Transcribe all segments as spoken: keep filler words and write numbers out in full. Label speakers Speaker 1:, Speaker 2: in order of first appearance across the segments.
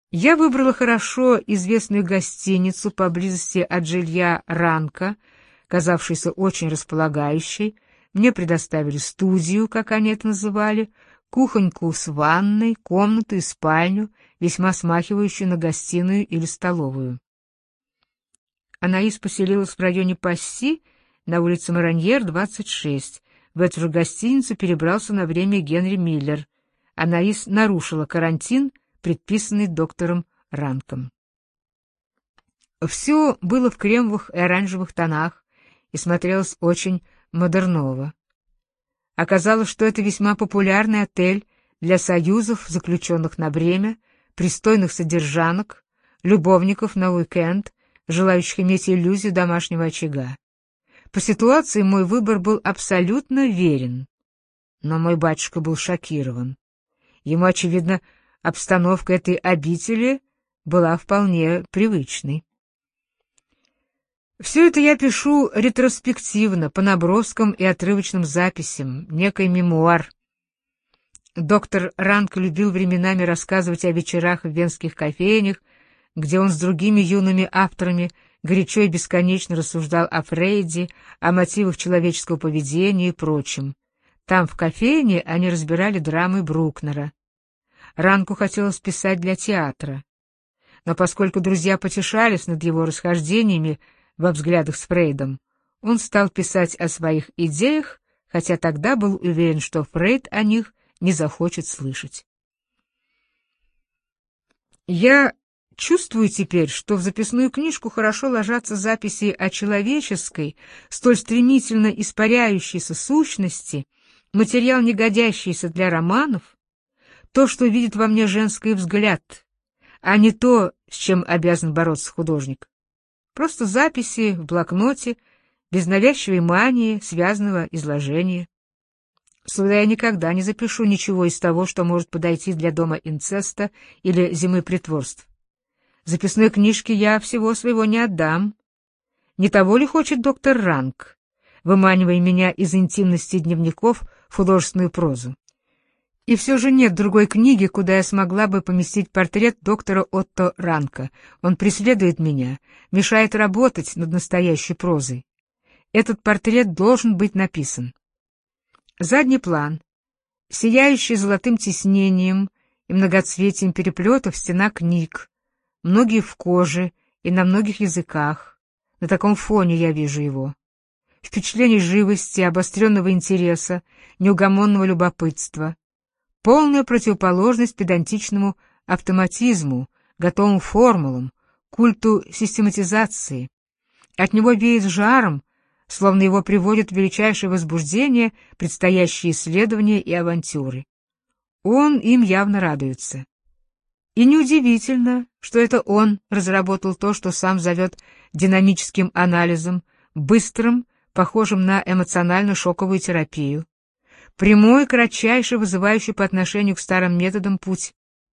Speaker 1: Я выбрала хорошо известную гостиницу поблизости от жилья Ранка, казавшейся очень располагающей. Мне предоставили студию, как они это называли, кухоньку с ванной, комнату и спальню, весьма смахивающую на гостиную или столовую. Анаис поселилась в районе Пасси на улице Мараньер, двадцать шесть. В эту же гостиницу перебрался на время Генри Миллер. Анаис нарушила карантин, предписанный доктором Ранком. Все было в кремовых и оранжевых тонах и смотрелось очень модерново. Оказалось, что это весьма популярный отель для союзов, заключенных на время, пристойных содержанок, любовников на уикенд, желающих иметь иллюзию домашнего очага. По ситуации мой выбор был абсолютно верен, но мой батюшка был шокирован. Ему, очевидно, обстановка этой обители была вполне привычной. Все это я пишу ретроспективно, по наброскам и отрывочным записям, некий мемуар. Доктор Ранк любил временами рассказывать о вечерах в венских кофейнях, где он с другими юными авторами горячо и бесконечно рассуждал о Фрейде, о мотивах человеческого поведения и прочем. Там, в кофейне, они разбирали драмы Брукнера. Ранку хотелось писать для театра. Но поскольку друзья потешались над его расхождениями во взглядах с Фрейдом, он стал писать о своих идеях, хотя тогда был уверен, что Фрейд о них не захочет слышать. Я чувствую теперь, что в записную книжку хорошо ложатся записи о человеческой, столь стремительно испаряющейся сущности, материал, не годящийся для романов, то, что видит во мне женский взгляд, а не то, с чем обязан бороться художник. Просто записи в блокноте, без навязчивой мании, связанного изложения. Сюда я никогда не запишу ничего из того, что может подойти для дома инцеста или зимы притворств. Записной книжке я всего своего не отдам. Не того ли хочет доктор Ранк, выманивая меня из интимности дневников в художественную прозу? И все же нет другой книги, куда я смогла бы поместить портрет доктора Отто Ранка. Он преследует меня, мешает работать над настоящей прозой. Этот портрет должен быть написан. Задний план, сияющий золотым тиснением и многоцветием переплетов стена книг, многие в коже и на многих языках. На таком фоне я вижу его. Впечатление живости, обостренного интереса, неугомонного любопытства. Полная противоположность педантичному автоматизму, готовым формулам, культу систематизации. От него веет жаром, словно его приводят в величайшее возбуждение предстоящие исследования и авантюры. Он им явно радуется. И неудивительно, что это он разработал то, что сам зовет динамическим анализом, быстрым, похожим на эмоционально-шоковую терапию. Прямой, кратчайший, вызывающий по отношению к старым методам путь.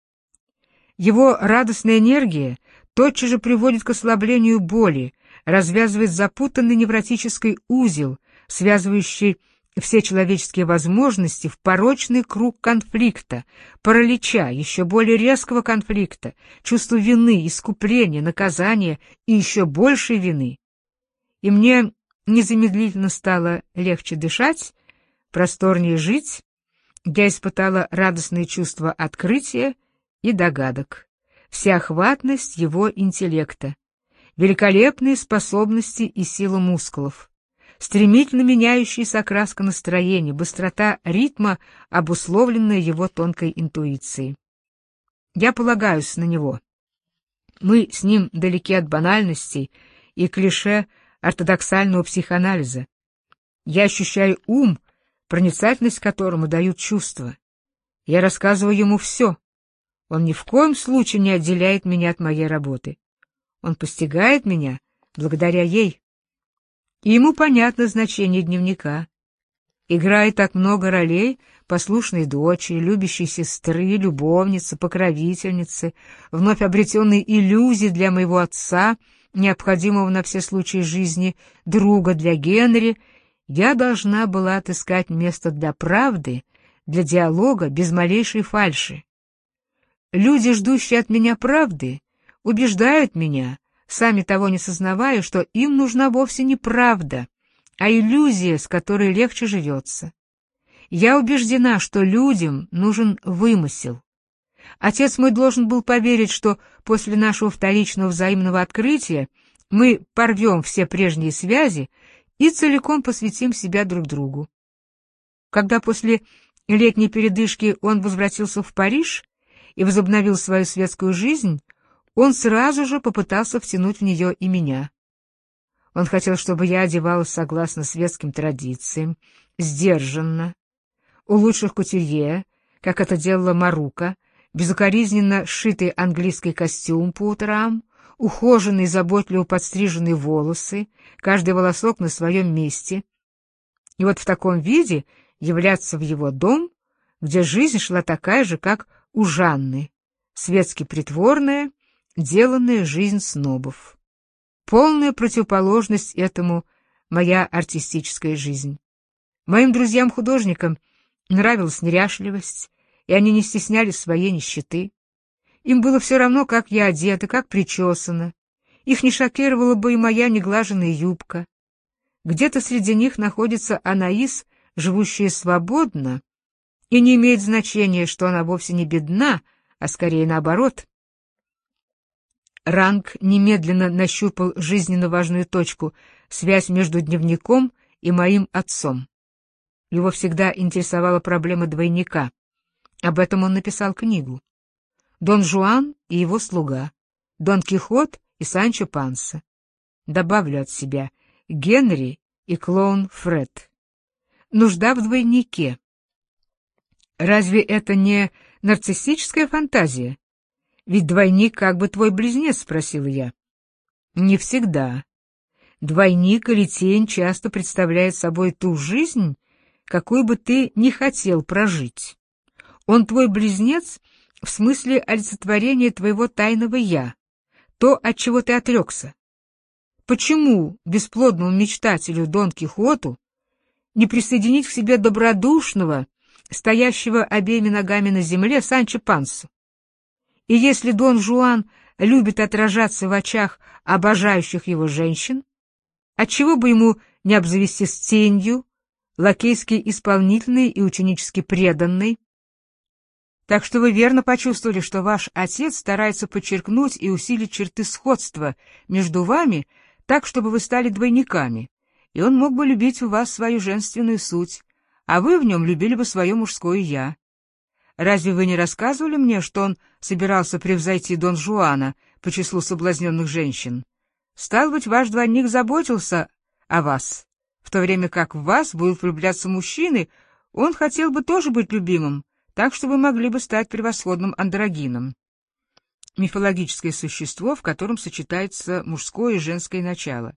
Speaker 1: Его радостная энергия тотчас же приводит к ослаблению боли, развязывает запутанный невротический узел, связывающий все человеческие возможности в порочный круг конфликта, паралича, еще более резкого конфликта, чувства вины, искупления, наказания и еще большей вины. И мне незамедлительно стало легче дышать, просторнее жить. Я испытала радостные чувства открытия и догадок, всеохватность его интеллекта, великолепные способности и сила мускулов, стремительно меняющаяся окраска настроения, быстрота ритма, обусловленная его тонкой интуицией. Я полагаюсь на него. Мы с ним далеки от банальностей и клише ортодоксального психоанализа. Я ощущаю ум, проницательность которому дают чувства. Я рассказываю ему все. Он ни в коем случае не отделяет меня от моей работы. Он постигает меня благодаря ей. И ему понятно значение дневника. Играет так много ролей послушной дочери, любящей сестры, любовницы, покровительницы, вновь обретенной иллюзии для моего отца, необходимого на все случаи жизни, друга для Генри. Я должна была отыскать место для правды, для диалога без малейшей фальши. Люди, ждущие от меня правды, убеждают меня, сами того не сознавая, что им нужна вовсе не правда, а иллюзия, с которой легче живется. Я убеждена, что людям нужен вымысел. Отец мой должен был поверить, что после нашего вторичного взаимного открытия мы порвем все прежние связи и целиком посвятим себя друг другу. Когда после летней передышки он возвратился в Париж и возобновил свою светскую жизнь, он сразу же попытался втянуть в нее и меня. Он хотел, чтобы я одевалась согласно светским традициям, сдержанно, у лучших кутюрье, как это делала Марука, безукоризненно сшитый английский костюм по утрам, ухоженные, заботливо подстриженные волосы, каждый волосок на своем месте. И вот в таком виде являться в его дом, где жизнь шла такая же, как у Жанны, светски притворная, деланная жизнь снобов. Полная противоположность этому моя артистическая жизнь. Моим друзьям-художникам нравилась неряшливость, и они не стеснялись своей нищеты. Им было все равно, как я одета, как причесана. Их не шокировала бы и моя неглаженная юбка. Где-то среди них находится Анаис, живущая свободно, и не имеет значения, что она вовсе не бедна, а скорее наоборот. Ранг немедленно нащупал жизненно важную точку — связь между дневником и моим отцом. Его всегда интересовала проблема двойника. Об этом он написал книгу. Дон Жуан и его слуга, Дон Кихот и Санчо Панса. Добавлю от себя Генри и клоун Фред. Нужда в двойнике. Разве это не нарциссическая фантазия? Ведь двойник как бы твой близнец, спросила я. Не всегда. Двойник или тень часто представляет собой ту жизнь, какую бы ты не хотел прожить. Он твой близнец в смысле олицетворения твоего тайного «я», то, от чего ты отрекся. Почему бесплодному мечтателю Дон Кихоту не присоединить к себе добродушного, стоящего обеими ногами на земле Санчо Пансу? И если Дон Жуан любит отражаться в очах обожающих его женщин, отчего бы ему не обзавестись тенью, лакейски исполнительной и ученически преданной? Так что вы верно почувствовали, что ваш отец старается подчеркнуть и усилить черты сходства между вами так, чтобы вы стали двойниками, и он мог бы любить в вас свою женственную суть, а вы в нем любили бы свое мужское «я». Разве вы не рассказывали мне, что он собирался превзойти Дон Жуана по числу соблазненных женщин? Стало быть, ваш двойник заботился о вас, в то время как в вас будут влюбляться мужчины, он хотел бы тоже быть любимым, так что вы могли бы стать превосходным андрогином. Мифологическое существо, в котором сочетается мужское и женское начало.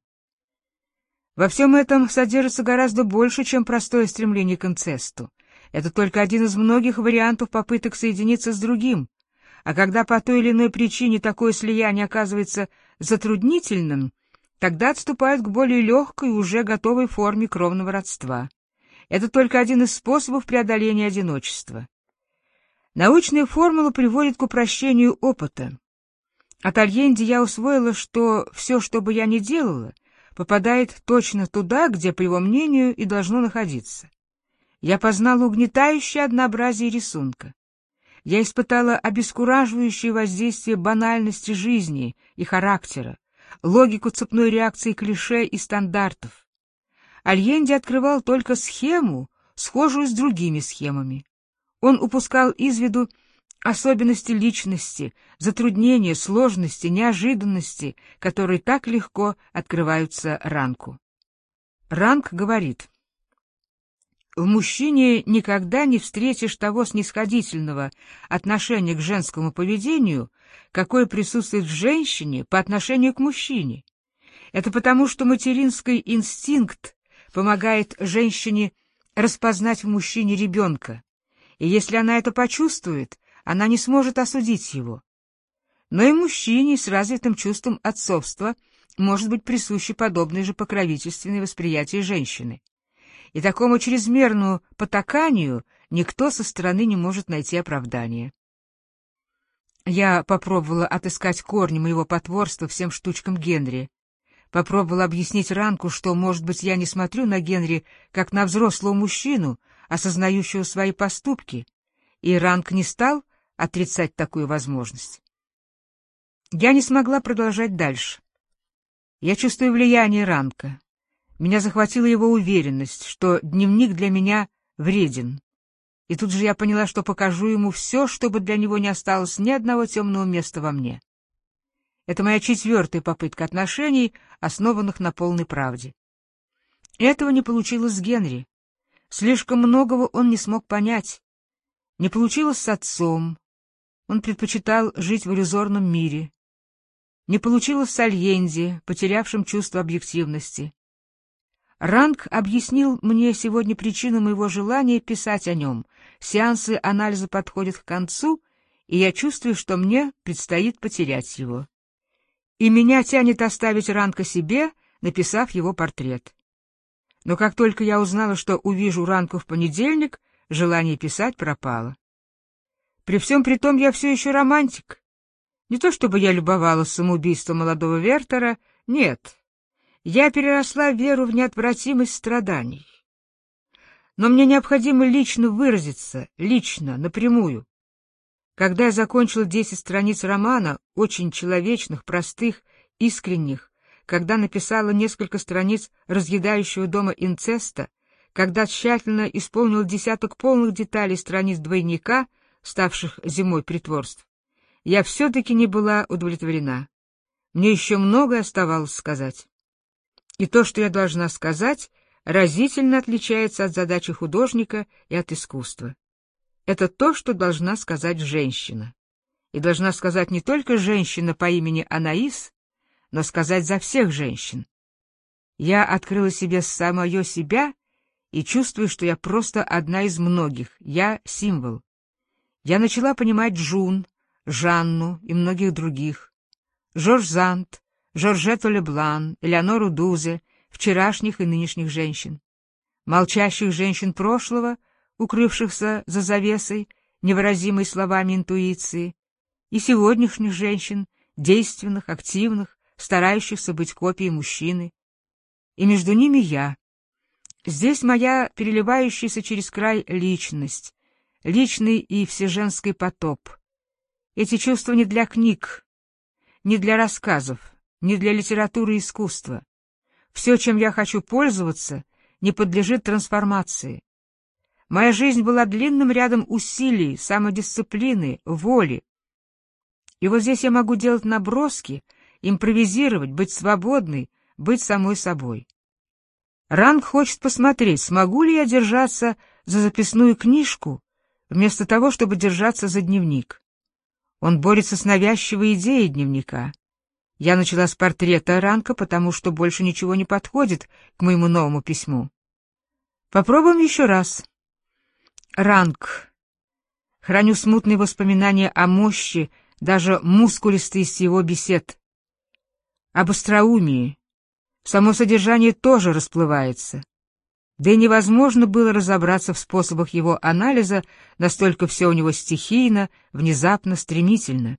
Speaker 1: Во всем этом содержится гораздо больше, чем простое стремление к инцесту. Это только один из многих вариантов попыток соединиться с другим, а когда по той или иной причине такое слияние оказывается затруднительным, тогда отступают к более легкой, уже готовой форме кровного родства. Это только один из способов преодоления одиночества. Научная формула приводит к упрощению опыта. От Альенди я усвоила, что все, что бы я ни делала, попадает точно туда, где, по его мнению, и должно находиться. Я познала угнетающее однообразие рисунка. Я испытала обескураживающее воздействие банальности жизни и характера, логику цепной реакции клише и стандартов. Альенди открывал только схему, схожую с другими схемами. Он упускал из виду особенности личности, затруднения, сложности, неожиданности, которые так легко открываются Ранку. Ранк говорит: в мужчине никогда не встретишь того снисходительного отношения к женскому поведению, какое присутствует в женщине по отношению к мужчине. Это потому, что материнский инстинкт помогает женщине распознать в мужчине ребенка, и если она это почувствует, она не сможет осудить его. Но и мужчине с развитым чувством отцовства может быть присуще подобное же покровительственное восприятие женщины. И такому чрезмерному потаканию никто со стороны не может найти оправдания. Я попробовала отыскать корни моего потворства всем штучкам Генри. Попробовала объяснить Ранку, что, может быть, я не смотрю на Генри как на взрослого мужчину, осознающего свои поступки, и Ранк не стал отрицать такую возможность. Я не смогла продолжать дальше. Я чувствую влияние Ранка. Меня захватила его уверенность, что дневник для меня вреден. И тут же я поняла, что покажу ему все, чтобы для него не осталось ни одного темного места во мне. Это моя четвертая попытка отношений, основанных на полной правде. Этого не получилось с Генри. Слишком многого он не смог понять. Не получилось с отцом. Он предпочитал жить в иллюзорном мире. Не получилось с Альенди, потерявшим чувство объективности. Ранк объяснил мне сегодня причину моего желания писать о нем. Сеансы анализа подходят к концу, и я чувствую, что мне предстоит потерять его. И меня тянет оставить Ранка себе, написав его портрет. Но как только я узнала, что увижу Ранка в понедельник, желание писать пропало. При всем при том я все еще романтик. Не то чтобы я любовалась самоубийством молодого Вертера, нет. Я переросла веру в неотвратимость страданий. Но мне необходимо лично выразиться, лично, напрямую. Когда я закончила десять страниц романа, очень человечных, простых, искренних, когда написала несколько страниц разъедающего дома инцеста, когда тщательно исполнила десяток полных деталей страниц двойника, ставших зимой притворств, я все-таки не была удовлетворена. Мне еще многое оставалось сказать. И то, что я должна сказать, разительно отличается от задачи художника и от искусства. Это то, что должна сказать женщина. И должна сказать не только женщина по имени Анаис, но сказать за всех женщин. Я открыла себе самое себя и чувствую, что я просто одна из многих, я символ. Я начала понимать Джун, Жанну и многих других. Жорж Зант, Жоржетту Леблан, Элеонору Дузе, вчерашних и нынешних женщин. Молчащих женщин прошлого, укрывшихся за завесой, невыразимой словами интуиции, и сегодняшних женщин, действенных, активных, старающихся быть копией мужчины. И между ними я. Здесь моя переливающаяся через край личность, личный и всеженский потоп. Эти чувства не для книг, не для рассказов, не для литературы и искусства. Все, чем я хочу пользоваться, не подлежит трансформации. Моя жизнь была длинным рядом усилий, самодисциплины, воли. И вот здесь я могу делать наброски, импровизировать, быть свободной, быть самой собой. Ранг хочет посмотреть, смогу ли я держаться за записную книжку, вместо того, чтобы держаться за дневник. Он борется с навязчивой идеей дневника. Я начала с портрета Ранка, потому что больше ничего не подходит к моему новому письму. Попробуем еще раз. Ранк. Храню смутные воспоминания о мощи, даже мускулистость его бесед. Об остроумии. Само содержание тоже расплывается. Да и невозможно было разобраться в способах его анализа, настолько все у него стихийно, внезапно, стремительно.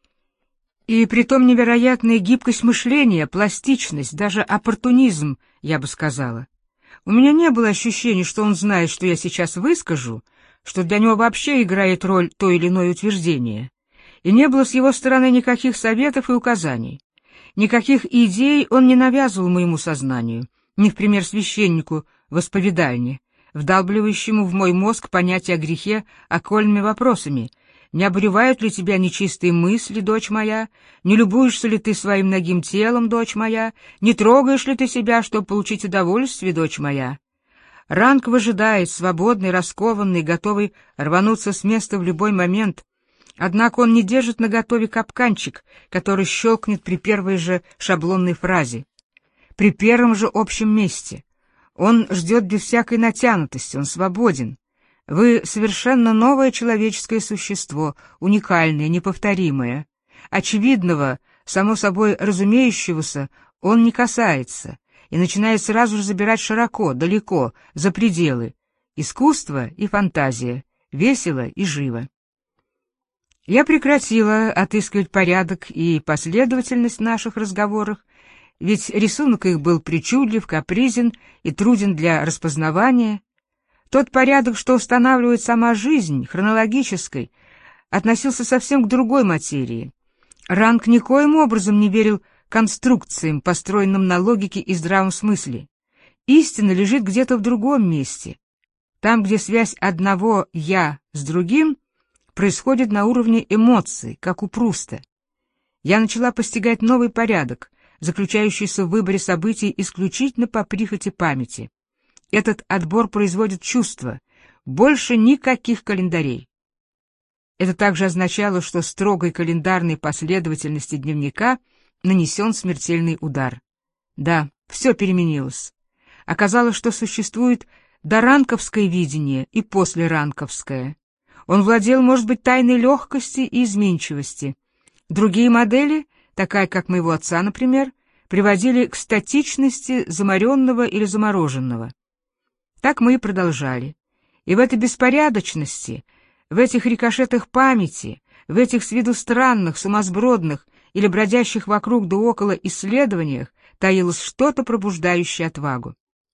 Speaker 1: И притом невероятная гибкость мышления, пластичность, даже оппортунизм, я бы сказала. У меня не было ощущения, что он знает, что я сейчас выскажу, что для него вообще играет роль то или иное утверждение. И не было с его стороны никаких советов и указаний. Никаких идей он не навязывал моему сознанию, не в пример священнику в исповедальне, вдалбливающему в мой мозг понятие о грехе окольными вопросами. Не обуревают ли тебя нечистые мысли, дочь моя? Не любуешься ли ты своим нагим телом, дочь моя? Не трогаешь ли ты себя, чтобы получить удовольствие, дочь моя? Ранг выжидает, свободный, раскованный, готовый рвануться с места в любой момент. Однако он не держит наготове капканчик, который щелкнет при первой же шаблонной фразе, при первом же общем месте. Он ждет без всякой натянутости, он свободен. Вы совершенно новое человеческое существо, уникальное, неповторимое. Очевидного, само собой разумеющегося, он не касается и начинает сразу же забирать широко, далеко, за пределы. Искусство и фантазия, весело и живо. Я прекратила отыскивать порядок и последовательность в наших разговорах, ведь рисунок их был причудлив, капризен и труден для распознавания. Тот порядок, что устанавливает сама жизнь, хронологической, относился совсем к другой материи. Ранг никоим образом не верил конструкциям, построенным на логике и здравом смысле. Истина лежит где-то в другом месте, там, где связь одного «я» с другим происходит на уровне эмоций, как у Пруста. Я начала постигать новый порядок, заключающийся в выборе событий исключительно по прихоти памяти. Этот отбор производит чувства, больше никаких календарей. Это также означало, что строгой календарной последовательности дневника нанесен смертельный удар. Да, все переменилось. Оказалось, что существует доранковское видение и послеранковское. Он владел, может быть, тайной легкости и изменчивости. Другие модели, такая как моего отца, например, приводили к статичности заморенного или замороженного. Так мы и продолжали. И в этой беспорядочности, в этих рикошетах памяти, в этих с виду странных, сумасбродных или бродящих вокруг да около исследованиях таилось что-то, пробуждающее отвагу.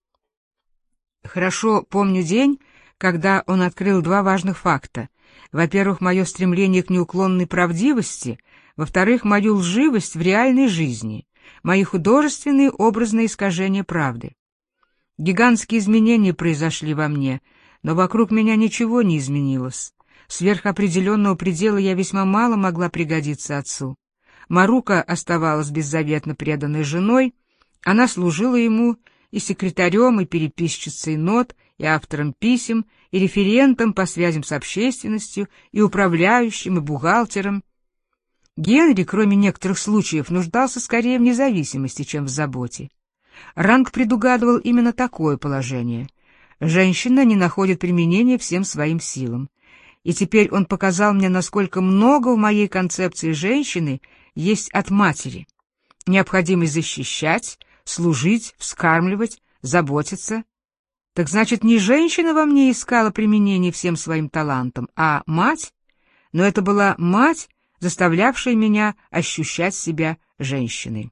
Speaker 1: Хорошо помню день, когда он открыл два важных факта. Во-первых, мое стремление к неуклонной правдивости, во-вторых, мою лживость в реальной жизни, мои художественные образные искажения правды. Гигантские изменения произошли во мне, но вокруг меня ничего не изменилось. Сверх определенного предела я весьма мало могла пригодиться отцу. Марука оставалась беззаветно преданной женой, она служила ему и секретарем, и переписчицей нот, и автором писем, и референтом по связям с общественностью, и управляющим, и бухгалтером. Генри, кроме некоторых случаев, нуждался скорее в независимости, чем в заботе. Ранг предугадывал именно такое положение. Женщина не находит применения всем своим силам. И теперь он показал мне, насколько много в моей концепции женщины есть от матери. Необходимость защищать, служить, вскармливать, заботиться. Так значит, не женщина во мне искала применение всем своим талантам, а мать? Но это была мать, заставлявшая меня ощущать себя женщиной.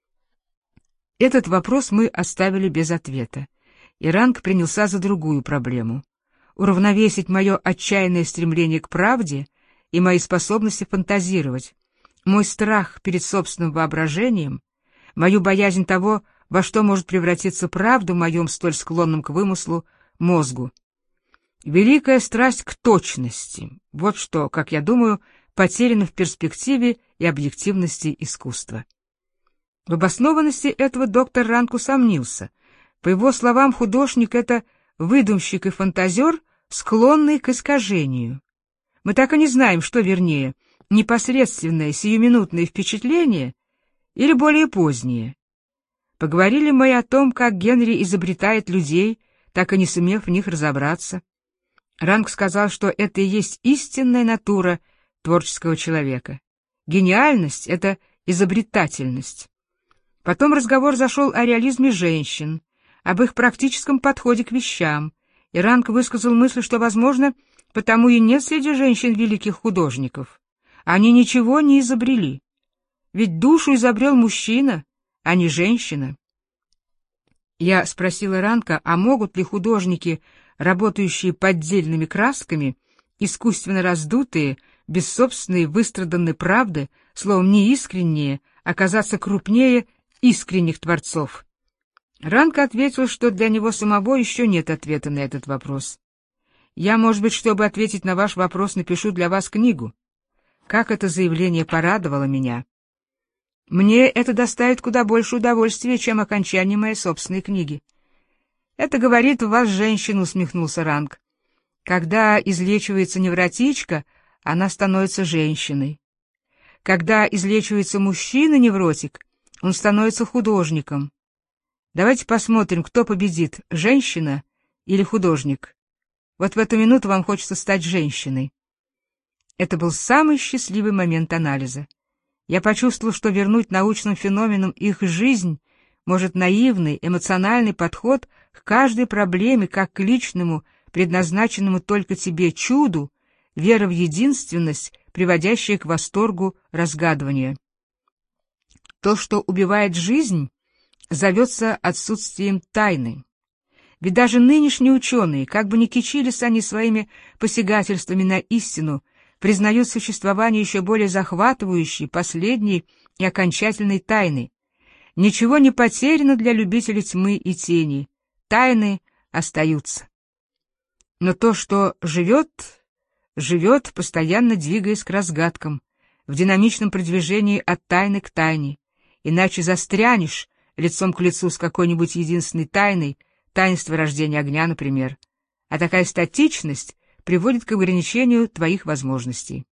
Speaker 1: Этот вопрос мы оставили без ответа, и Ранг принялся за другую проблему — уравновесить мое отчаянное стремление к правде и мои способности фантазировать, мой страх перед собственным воображением, мою боязнь того, во что может превратиться правда в моем столь склонном к вымыслу мозгу. Великая страсть к точности — вот что, как я думаю, потеряно в перспективе и объективности искусства. В обоснованности этого доктор Ранг усомнился. По его словам, художник — это выдумщик и фантазер, склонный к искажению. Мы так и не знаем, что вернее, непосредственное сиюминутное впечатление или более позднее. Поговорили мы о том, как Генри изобретает людей, так и не сумев в них разобраться. Ранг сказал, что это и есть истинная натура творческого человека. Гениальность — это изобретательность. Потом разговор зашел о реализме женщин, об их практическом подходе к вещам, и Ранг высказал мысль, что, возможно, потому и нет среди женщин великих художников. Они ничего не изобрели. Ведь душу изобрел мужчина, а не женщина. Я спросила Ранга, а могут ли художники, работающие поддельными красками, искусственно раздутые, без собственной выстраданной правды, словом, неискренние, оказаться крупнее искренних творцов? Ранг ответил, что для него самого еще нет ответа на этот вопрос. Я, может быть, чтобы ответить на ваш вопрос, напишу для вас книгу. Как это заявление порадовало меня. Мне это доставит куда больше удовольствия, чем окончание моей собственной книги. Это говорит в вас женщина, усмехнулся Ранг. Когда излечивается невротичка, она становится женщиной. Когда излечивается мужчина-невротик, он становится художником. Давайте посмотрим, кто победит, женщина или художник. Вот в эту минуту вам хочется стать женщиной. Это был самый счастливый момент анализа. Я почувствовал, что вернуть научным феноменам их жизнь может наивный, эмоциональный подход к каждой проблеме, как к личному, предназначенному только тебе чуду, вера в единственность, приводящее к восторгу разгадывания. То, что убивает жизнь, зовется отсутствием тайны. Ведь даже нынешние ученые, как бы ни кичились они своими посягательствами на истину, признают существование еще более захватывающей, последней и окончательной тайны. Ничего не потеряно для любителей тьмы и тени. Тайны остаются. Но то, что живет, живет, постоянно двигаясь к разгадкам, в динамичном продвижении от тайны к тайне. Иначе застрянешь лицом к лицу с какой-нибудь единственной тайной, таинство рождения огня, например. А такая статичность приводит к ограничению твоих возможностей.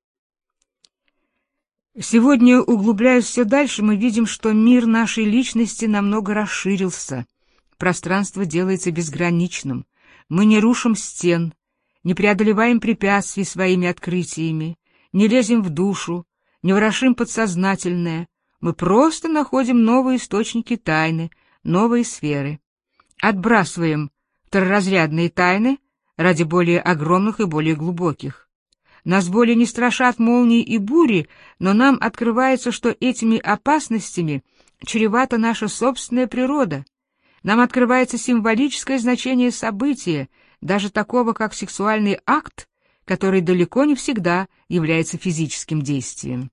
Speaker 1: Сегодня, углубляясь все дальше, мы видим, что мир нашей личности намного расширился. Пространство делается безграничным. Мы не рушим стен, не преодолеваем препятствий своими открытиями, не лезем в душу, не ворошим подсознательное. Мы просто находим новые источники тайны, новые сферы. Отбрасываем второразрядные тайны ради более огромных и более глубоких. Нас более не страшат молнии и бури, но нам открывается, что этими опасностями чревата наша собственная природа. Нам открывается символическое значение события, даже такого, как сексуальный акт, который далеко не всегда является физическим действием.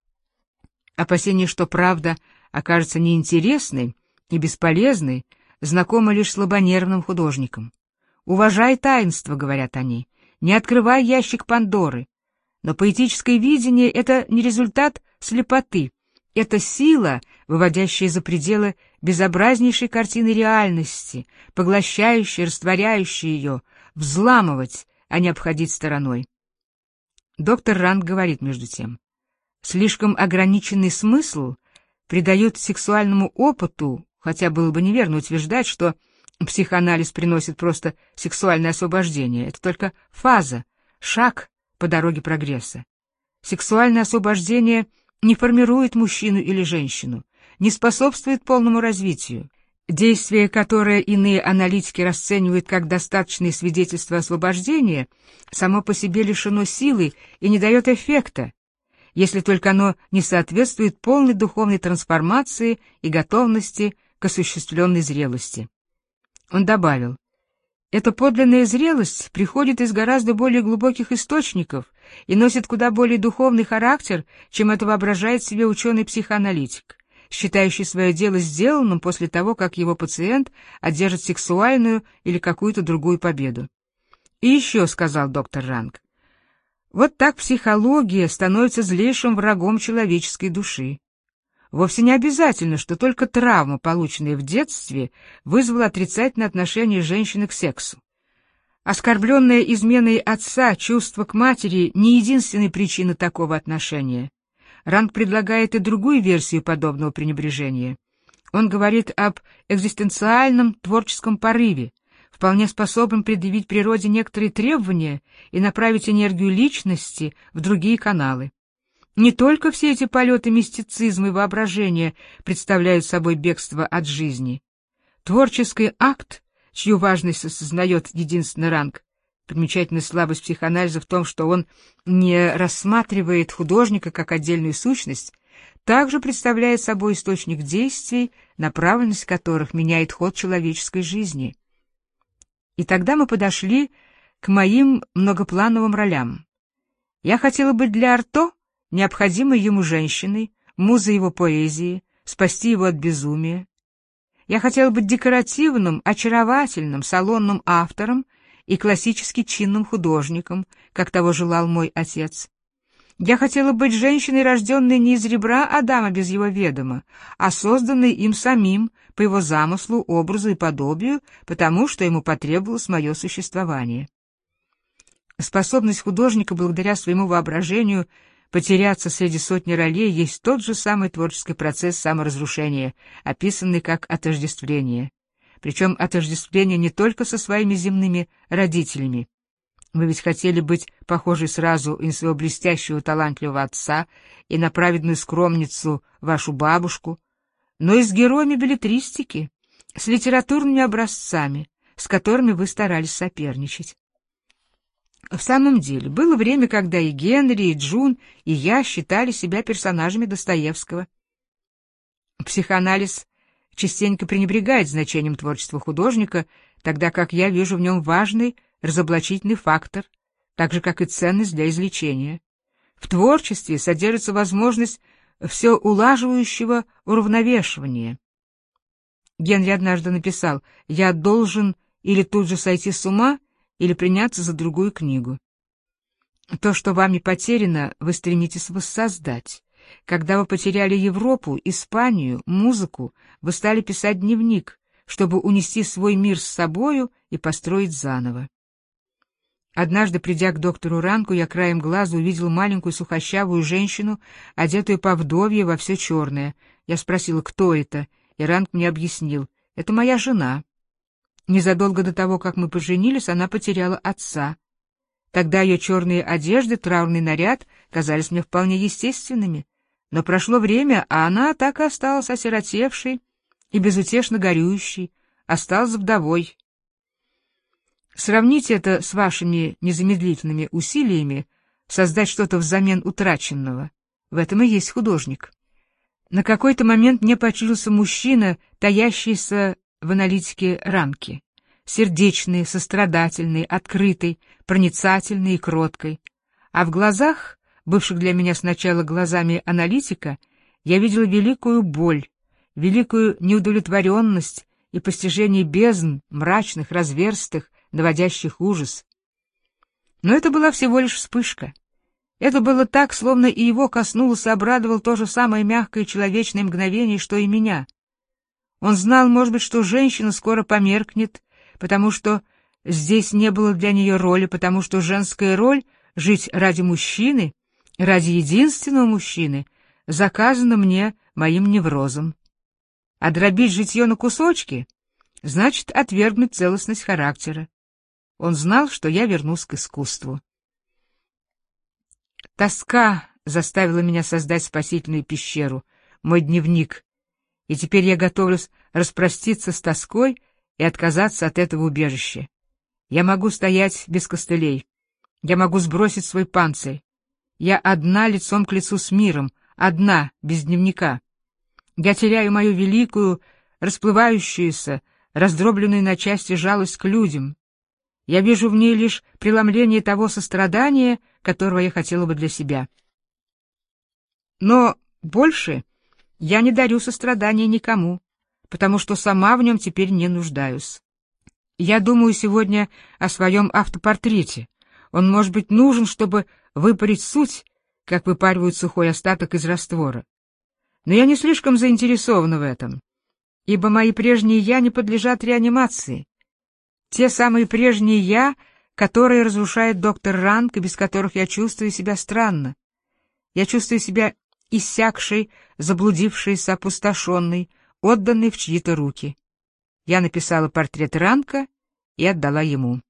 Speaker 1: Опасение, что правда окажется неинтересной и бесполезной, знакомо лишь слабонервным художникам. «Уважай таинство», — говорят они, — «не открывай ящик Пандоры». Но поэтическое видение — это не результат слепоты, это сила, выводящая за пределы безобразнейшей картины реальности, поглощающая, растворяющая ее, взламывать, а не обходить стороной. Доктор Ранг говорит между тем, слишком ограниченный смысл придает сексуальному опыту, хотя было бы неверно утверждать, что психоанализ приносит просто сексуальное освобождение. Это только фаза, шаг по дороге прогресса. Сексуальное освобождение не формирует мужчину или женщину, не способствует полному развитию. Действие, которое иные аналитики расценивают как достаточное свидетельство освобождения, само по себе лишено силы и не дает эффекта, если только оно не соответствует полной духовной трансформации и готовности к осуществленной зрелости. Он добавил, эта подлинная зрелость приходит из гораздо более глубоких источников и носит куда более духовный характер, чем это воображает себе ученый-психоаналитик, считающий свое дело сделанным после того, как его пациент одержит сексуальную или какую-то другую победу. И еще, сказал доктор Ранг, вот так психология становится злейшим врагом человеческой души. Вовсе не обязательно, что только травма, полученная в детстве, вызвала отрицательное отношение женщины к сексу. Оскорбленное изменой отца чувство к матери не единственная причина такого отношения. Ранг предлагает и другую версию подобного пренебрежения. Он говорит об экзистенциальном творческом порыве, вполне способном предъявить природе некоторые требования и направить энергию личности в другие каналы. Не только все эти полеты мистицизма и воображения представляют собой бегство от жизни. Творческий акт, чью важность осознает единственный Ранг, примечательная слабость психоанализа в том, что он не рассматривает художника как отдельную сущность, также представляет собой источник действий, направленность которых меняет ход человеческой жизни. И тогда мы подошли к моим многоплановым ролям. Я хотела быть для Арто необходимой ему женщиной, музой его поэзии, спасти его от безумия. Я хотела быть декоративным, очаровательным, салонным автором и классически чинным художником, как того желал мой отец. Я хотела быть женщиной, рожденной не из ребра Адама без его ведома, а созданной им самим, по его замыслу, образу и подобию, потому что ему потребовалось мое существование. Способность художника, благодаря своему воображению, потеряться среди сотни ролей, есть тот же самый творческий процесс саморазрушения, описанный как отождествление. Причем отождествление не только со своими земными родителями. Вы ведь хотели быть похожи сразу и на своего блестящего талантливого отца, и на праведную скромницу вашу бабушку, но и с героями беллетристики, с литературными образцами, с которыми вы старались соперничать. В самом деле, было время, когда и Генри, и Джун, и я считали себя персонажами Достоевского. Психоанализ частенько пренебрегает значением творчества художника, тогда как я вижу в нем важный разоблачительный фактор, так же, как и ценность для излечения. В творчестве содержится возможность все улаживающего уравновешивания. Генри однажды написал: «Я должен или тут же сойти с ума, или приняться за другую книгу». То, что вами потеряно, вы стремитесь воссоздать. Когда вы потеряли Европу, Испанию, музыку, вы стали писать дневник, чтобы унести свой мир с собою и построить заново. Однажды, придя к доктору Ранку, я краем глаза увидел маленькую сухощавую женщину, одетую по вдовье во все черное. Я спросила, кто это, и Ранк мне объяснил: это моя жена. Незадолго до того, как мы поженились, она потеряла отца. Тогда ее черные одежды, траурный наряд казались мне вполне естественными, но прошло время, а она так и осталась осиротевшей и безутешно горюющей, осталась вдовой. Сравните это с вашими незамедлительными усилиями создать что-то взамен утраченного. В этом и есть художник. На какой-то момент мне почудился мужчина, таящийся в аналитике Ранки, сердечный, сострадательный, открытый, проницательный и кроткий. А в глазах, бывших для меня сначала глазами аналитика, я видел великую боль, великую неудовлетворенность и постижение бездн, мрачных, разверстых, наводящих ужас. Но это была всего лишь вспышка. Это было так, словно и его коснулось и обрадовало то же самое мягкое человечное мгновение, что и меня. Он знал, может быть, что женщина скоро померкнет, потому что здесь не было для нее роли, потому что женская роль — жить ради мужчины, ради единственного мужчины, заказана мне моим неврозом. А дробить житье на кусочки — значит отвергнуть целостность характера. Он знал, что я вернусь к искусству. Тоска заставила меня создать спасительную пещеру, мой дневник, и теперь я готовлюсь распроститься с тоской и отказаться от этого убежища. Я могу стоять без костылей, я могу сбросить свой панцирь. Я одна лицом к лицу с миром, одна, без дневника. Я теряю мою великую, расплывающуюся, раздробленную на части жалость к людям. Я вижу в ней лишь преломление того сострадания, которого я хотела бы для себя. Но больше я не дарю сострадания никому, потому что сама в нем теперь не нуждаюсь. Я думаю сегодня о своем автопортрете. Он может быть нужен, чтобы выпарить суть, как выпаривают сухой остаток из раствора. Но я не слишком заинтересована в этом, ибо мои прежние «я» не подлежат реанимации. Те самые прежние «я», которые разрушает доктор Ранк, и без которых я чувствую себя странно. Я чувствую себя иссякшей, заблудившейся, опустошенной, отданной в чьи-то руки. Я написала портрет Ранка и отдала ему.